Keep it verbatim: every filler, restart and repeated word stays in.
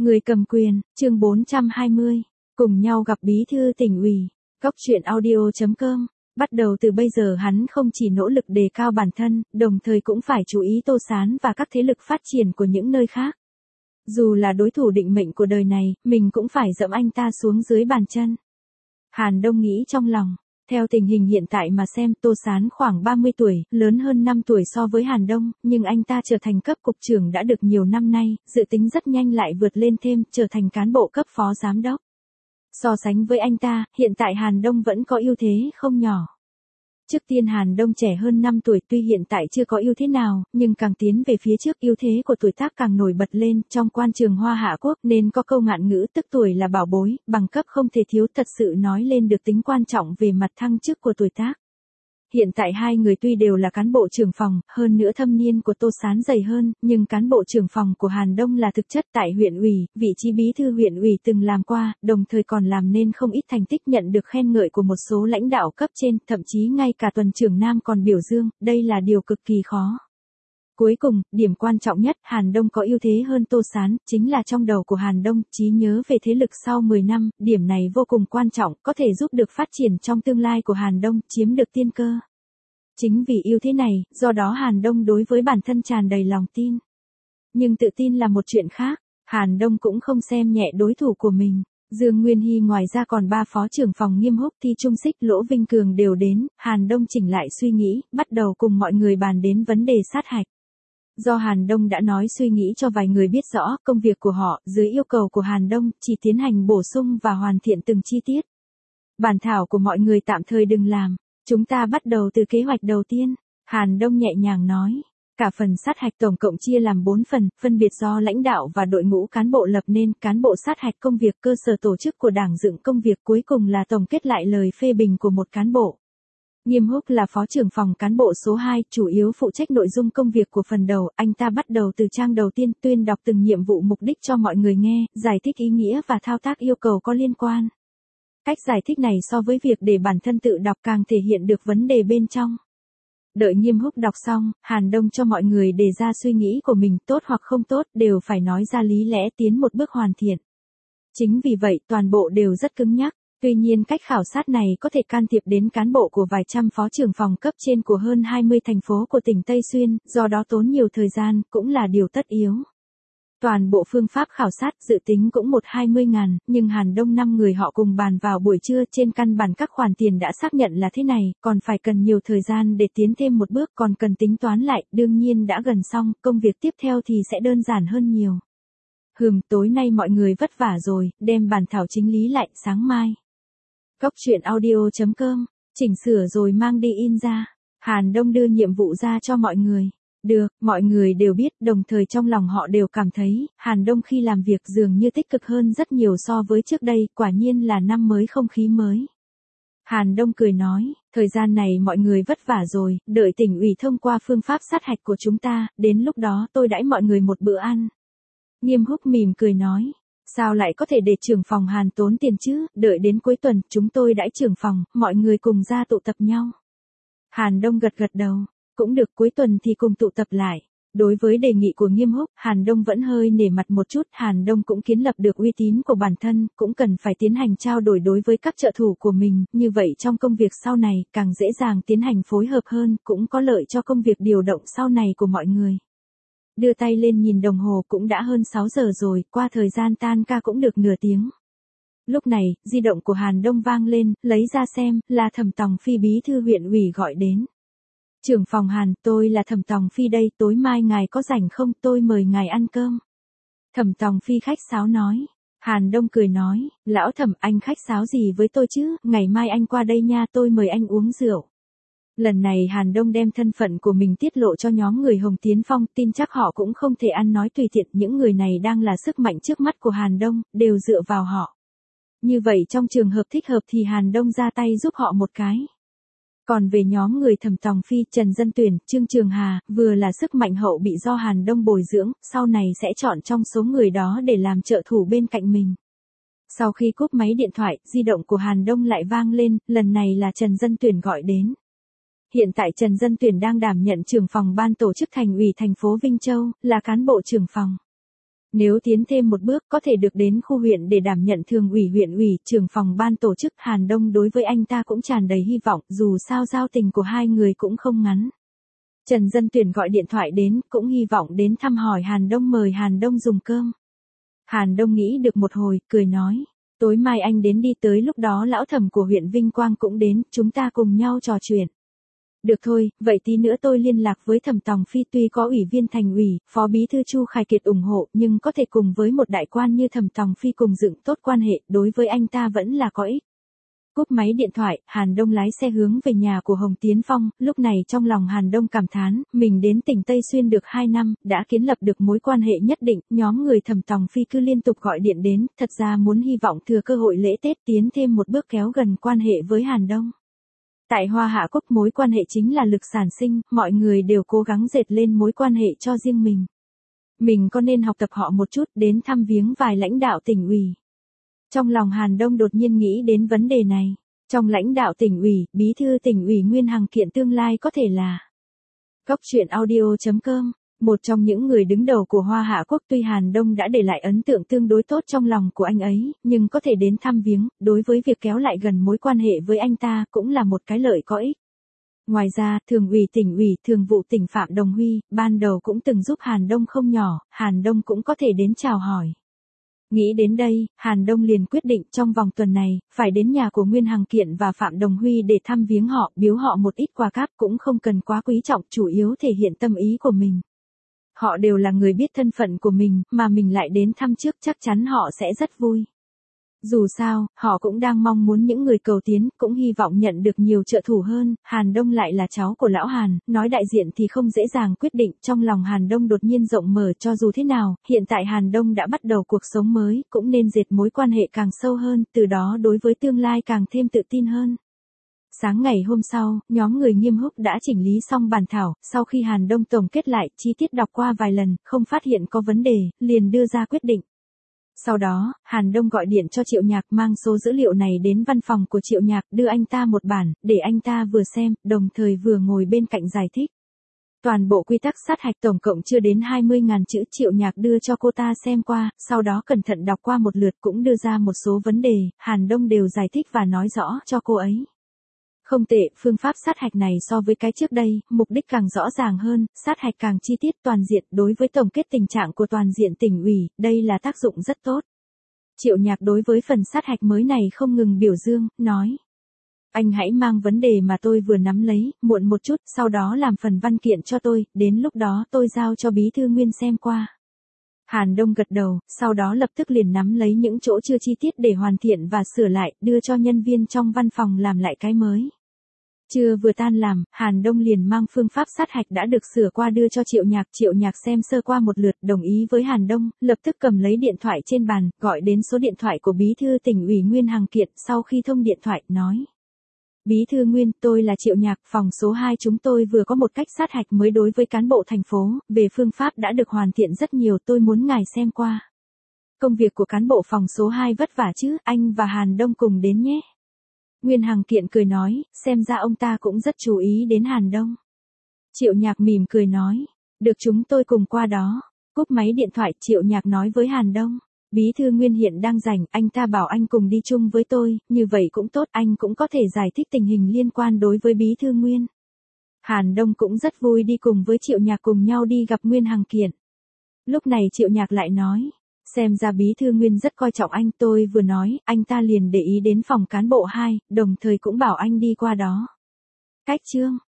Người cầm quyền, chương bốn trăm hai mươi. Cùng nhau gặp bí thư tỉnh ủy. Góc truyện audio chấm com. Bắt đầu từ bây giờ hắn không chỉ nỗ lực đề cao bản thân, đồng thời cũng phải chú ý Tô Sán và các thế lực phát triển của những nơi khác. Dù là đối thủ định mệnh của đời này, mình cũng phải dẫm anh ta xuống dưới bàn chân. Hàn Đông nghĩ trong lòng. Theo tình hình hiện tại mà xem, Tô Sán khoảng ba mươi tuổi, lớn hơn năm tuổi so với Hàn Đông, nhưng anh ta trở thành cấp cục trưởng đã được nhiều năm nay, dự tính rất nhanh lại vượt lên thêm, trở thành cán bộ cấp phó giám đốc. So sánh với anh ta, hiện tại Hàn Đông vẫn có ưu thế không nhỏ. Trước tiên Hàn Đông trẻ hơn năm tuổi, tuy hiện tại chưa có ưu thế nào, nhưng càng tiến về phía trước ưu thế của tuổi tác càng nổi bật lên. Trong quan trường Hoa Hạ Quốc nên có câu ngạn ngữ tức tuổi là bảo bối, bằng cấp không thể thiếu, thật sự nói lên được tính quan trọng về mặt thăng chức của tuổi tác. Hiện tại hai người tuy đều là cán bộ trưởng phòng, hơn nữa thâm niên của Tô Sán dày hơn, nhưng cán bộ trưởng phòng của Hàn Đông là thực chất tại huyện ủy, vị trí bí thư huyện ủy từng làm qua, đồng thời còn làm nên không ít thành tích nhận được khen ngợi của một số lãnh đạo cấp trên, thậm chí ngay cả tuần trưởng Nam còn biểu dương, đây là điều cực kỳ khó. Cuối cùng, điểm quan trọng nhất, Hàn Đông có ưu thế hơn Tô Sán, chính là trong đầu của Hàn Đông, trí nhớ về thế lực sau mười năm, điểm này vô cùng quan trọng, có thể giúp được phát triển trong tương lai của Hàn Đông, chiếm được tiên cơ. Chính vì ưu thế này, do đó Hàn Đông đối với bản thân tràn đầy lòng tin. Nhưng tự tin là một chuyện khác, Hàn Đông cũng không xem nhẹ đối thủ của mình. Dương Nguyên Hy ngoài ra còn ba phó trưởng phòng Nghiêm Húc, Thi Trung Xích, Lỗ Vinh Cường đều đến, Hàn Đông chỉnh lại suy nghĩ, bắt đầu cùng mọi người bàn đến vấn đề sát hạch. Do Hàn Đông đã nói suy nghĩ cho vài người biết rõ công việc của họ, dưới yêu cầu của Hàn Đông, chỉ tiến hành bổ sung và hoàn thiện từng chi tiết. Bản thảo của mọi người tạm thời đừng làm, chúng ta bắt đầu từ kế hoạch đầu tiên, Hàn Đông nhẹ nhàng nói. Cả phần sát hạch tổng cộng chia làm bốn phần, phân biệt do lãnh đạo và đội ngũ cán bộ lập nên, cán bộ sát hạch công việc cơ sở tổ chức của đảng dựng công việc, cuối cùng là tổng kết lại lời phê bình của một cán bộ. Nghiêm Húc là phó trưởng phòng cán bộ số hai, chủ yếu phụ trách nội dung công việc của phần đầu, anh ta bắt đầu từ trang đầu tiên, tuyên đọc từng nhiệm vụ mục đích cho mọi người nghe, giải thích ý nghĩa và thao tác yêu cầu có liên quan. Cách giải thích này so với việc để bản thân tự đọc càng thể hiện được vấn đề bên trong. Đợi Nghiêm Húc đọc xong, Hàn Đông cho mọi người đề ra suy nghĩ của mình, tốt hoặc không tốt, đều phải nói ra lý lẽ, tiến một bước hoàn thiện. Chính vì vậy, toàn bộ đều rất cứng nhắc. Tuy nhiên cách khảo sát này có thể can thiệp đến cán bộ của vài trăm phó trưởng phòng cấp trên của hơn hai mươi thành phố của tỉnh Tây Xuyên, do đó tốn nhiều thời gian, cũng là điều tất yếu. Toàn bộ phương pháp khảo sát dự tính cũng một hai mươi ngàn, nhưng Hàn Đông năm người họ cùng bàn vào buổi trưa, trên căn bản các khoản tiền đã xác nhận là thế này, còn phải cần nhiều thời gian để tiến thêm một bước, còn cần tính toán lại, đương nhiên đã gần xong, công việc tiếp theo thì sẽ đơn giản hơn nhiều. Hừm, tối nay mọi người vất vả rồi, đem bản thảo chính lý lại, sáng mai. Góc truyện audio chấm com, chỉnh sửa rồi mang đi in ra. Hàn Đông đưa nhiệm vụ ra cho mọi người. Được, mọi người đều biết, đồng thời trong lòng họ đều cảm thấy, Hàn Đông khi làm việc dường như tích cực hơn rất nhiều so với trước đây, quả nhiên là năm mới không khí mới. Hàn Đông cười nói, thời gian này mọi người vất vả rồi, đợi tỉnh ủy thông qua phương pháp sát hạch của chúng ta, đến lúc đó tôi đãi mọi người một bữa ăn. Nghiêm Húc mỉm cười nói. Sao lại có thể để trưởng phòng Hàn tốn tiền chứ, đợi đến cuối tuần, chúng tôi đãi trưởng phòng, mọi người cùng ra tụ tập nhau. Hàn Đông gật gật đầu, cũng được, cuối tuần thì cùng tụ tập lại. Đối với đề nghị của Nghiêm Húc, Hàn Đông vẫn hơi nể mặt một chút, Hàn Đông cũng kiến lập được uy tín của bản thân, cũng cần phải tiến hành trao đổi đối với các trợ thủ của mình, như vậy trong công việc sau này, càng dễ dàng tiến hành phối hợp hơn, cũng có lợi cho công việc điều động sau này của mọi người. Đưa tay lên nhìn đồng hồ cũng đã hơn sáu giờ rồi, qua thời gian tan ca cũng được nửa tiếng. Lúc này, di động của Hàn Đông vang lên, lấy ra xem, là Thẩm Tòng Phi bí thư huyện ủy gọi đến. Trưởng phòng Hàn, tôi là Thẩm Tòng Phi đây, tối mai ngài có rảnh không, tôi mời ngài ăn cơm. Thẩm Tòng Phi khách sáo nói. Hàn Đông cười nói, lão Thẩm, anh khách sáo gì với tôi chứ, ngày mai anh qua đây nha, tôi mời anh uống rượu. Lần này Hàn Đông đem thân phận của mình tiết lộ cho nhóm người Hồng Tiến Phong, tin chắc họ cũng không thể ăn nói tùy tiện, những người này đang là sức mạnh trước mắt của Hàn Đông, đều dựa vào họ. Như vậy trong trường hợp thích hợp thì Hàn Đông ra tay giúp họ một cái. Còn về nhóm người Thẩm Tòng Phi, Trần Dân Tuyển, Trương Trường Hà, vừa là sức mạnh hậu bị do Hàn Đông bồi dưỡng, sau này sẽ chọn trong số người đó để làm trợ thủ bên cạnh mình. Sau khi cúp máy điện thoại, di động của Hàn Đông lại vang lên, lần này là Trần Dân Tuyển gọi đến. Hiện tại Trần Dân Tuyển đang đảm nhận trưởng phòng ban tổ chức thành ủy thành phố Vinh Châu, là cán bộ trưởng phòng. Nếu tiến thêm một bước có thể được đến khu huyện để đảm nhận thường ủy huyện ủy, trưởng phòng ban tổ chức. Hàn Đông đối với anh ta cũng tràn đầy hy vọng, dù sao giao tình của hai người cũng không ngắn. Trần Dân Tuyển gọi điện thoại đến, cũng hy vọng đến thăm hỏi Hàn Đông, mời Hàn Đông dùng cơm. Hàn Đông nghĩ được một hồi, cười nói, tối mai anh đến đi, tới lúc đó lão thẩm của huyện Vinh Quang cũng đến, chúng ta cùng nhau trò chuyện. Được thôi, vậy tí nữa tôi liên lạc với Thẩm Tòng Phi, tuy có ủy viên thành ủy, phó bí thư Chu Khải Kiệt ủng hộ, nhưng có thể cùng với một đại quan như Thẩm Tòng Phi cùng dựng tốt quan hệ, đối với anh ta vẫn là có ích. Cúp máy điện thoại, Hàn Đông lái xe hướng về nhà của Hồng Tiến Phong, lúc này trong lòng Hàn Đông cảm thán, mình đến tỉnh Tây Xuyên được hai năm, đã kiến lập được mối quan hệ nhất định, nhóm người Thẩm Tòng Phi cứ liên tục gọi điện đến, thật ra muốn hy vọng thừa cơ hội lễ Tết tiến thêm một bước kéo gần quan hệ với Hàn Đông. Tại Hoa Hạ Cốc mối quan hệ chính là lực sản sinh, mọi người đều cố gắng dệt lên mối quan hệ cho riêng mình. Mình có nên học tập họ một chút, đến thăm viếng vài lãnh đạo tỉnh ủy. Trong lòng Hàn Đông đột nhiên nghĩ đến vấn đề này. Trong lãnh đạo tỉnh ủy, bí thư tỉnh ủy Nguyên Hằng Kiện tương lai có thể là Góc truyện audio chấm com. Một trong những người đứng đầu của Hoa Hạ Quốc, tuy Hàn Đông đã để lại ấn tượng tương đối tốt trong lòng của anh ấy, nhưng có thể đến thăm viếng, đối với việc kéo lại gần mối quan hệ với anh ta cũng là một cái lợi có ích. Ngoài ra, thường ủy tỉnh ủy, thường vụ tỉnh Phạm Đồng Huy, ban đầu cũng từng giúp Hàn Đông không nhỏ, Hàn Đông cũng có thể đến chào hỏi. Nghĩ đến đây, Hàn Đông liền quyết định trong vòng tuần này, phải đến nhà của Nguyên Hằng Kiện và Phạm Đồng Huy để thăm viếng họ, biếu họ một ít quà cáp, cũng không cần quá quý trọng, chủ yếu thể hiện tâm ý của mình. Họ đều là người biết thân phận của mình, mà mình lại đến thăm trước, chắc chắn họ sẽ rất vui. Dù sao, họ cũng đang mong muốn những người cầu tiến, cũng hy vọng nhận được nhiều trợ thủ hơn. Hàn Đông lại là cháu của lão Hàn, nói đại diện thì không dễ dàng quyết định, trong lòng Hàn Đông đột nhiên rộng mở. Cho dù thế nào, hiện tại Hàn Đông đã bắt đầu cuộc sống mới, cũng nên dệt mối quan hệ càng sâu hơn, từ đó đối với tương lai càng thêm tự tin hơn. Sáng ngày hôm sau, nhóm người Nghiêm Húc đã chỉnh lý xong bản thảo, sau khi Hàn Đông tổng kết lại, chi tiết đọc qua vài lần, không phát hiện có vấn đề, liền đưa ra quyết định. Sau đó, Hàn Đông gọi điện cho Triệu Nhạc, mang số dữ liệu này đến văn phòng của Triệu Nhạc, đưa anh ta một bản, để anh ta vừa xem, đồng thời vừa ngồi bên cạnh giải thích. Toàn bộ quy tắc sát hạch tổng cộng chưa đến hai mươi nghìn chữ, Triệu Nhạc đưa cho cô ta xem qua, sau đó cẩn thận đọc qua một lượt, cũng đưa ra một số vấn đề, Hàn Đông đều giải thích và nói rõ cho cô ấy. Không tệ, phương pháp sát hạch này so với cái trước đây, mục đích càng rõ ràng hơn, sát hạch càng chi tiết toàn diện, đối với tổng kết tình trạng của toàn diện tỉnh ủy, đây là tác dụng rất tốt. Triệu Nhạc đối với phần sát hạch mới này không ngừng biểu dương, nói. Anh hãy mang vấn đề mà tôi vừa nắm lấy, muộn một chút, sau đó làm phần văn kiện cho tôi, đến lúc đó tôi giao cho bí thư Nguyên xem qua. Hàn Đông gật đầu, sau đó lập tức liền nắm lấy những chỗ chưa chi tiết để hoàn thiện và sửa lại, đưa cho nhân viên trong văn phòng làm lại cái mới. Trưa vừa tan làm, Hàn Đông liền mang phương pháp sát hạch đã được sửa qua đưa cho Triệu Nhạc. Triệu Nhạc xem sơ qua một lượt, đồng ý với Hàn Đông, lập tức cầm lấy điện thoại trên bàn, gọi đến số điện thoại của bí thư tỉnh ủy Nguyên Hằng Kiện, sau khi thông điện thoại, nói. Bí thư Nguyên, tôi là Triệu Nhạc, phòng số hai chúng tôi vừa có một cách sát hạch mới đối với cán bộ thành phố, về phương pháp đã được hoàn thiện rất nhiều, tôi muốn ngài xem qua. Công việc của cán bộ phòng số hai vất vả chứ, anh và Hàn Đông cùng đến nhé. Nguyên Hằng Kiện cười nói, xem ra ông ta cũng rất chú ý đến Hàn Đông. Triệu Nhạc mỉm cười nói, được, chúng tôi cùng qua đó. Cúp máy điện thoại, Triệu Nhạc nói với Hàn Đông, bí thư Nguyên hiện đang rảnh, anh ta bảo anh cùng đi chung với tôi, như vậy cũng tốt, anh cũng có thể giải thích tình hình liên quan đối với bí thư Nguyên. Hàn Đông cũng rất vui đi cùng với Triệu Nhạc cùng nhau đi gặp Nguyên Hằng Kiện. Lúc này Triệu Nhạc lại nói, xem ra bí thư Nguyên rất coi trọng anh, tôi vừa nói, anh ta liền để ý đến phòng cán bộ hai, đồng thời cũng bảo anh đi qua đó. Cách chương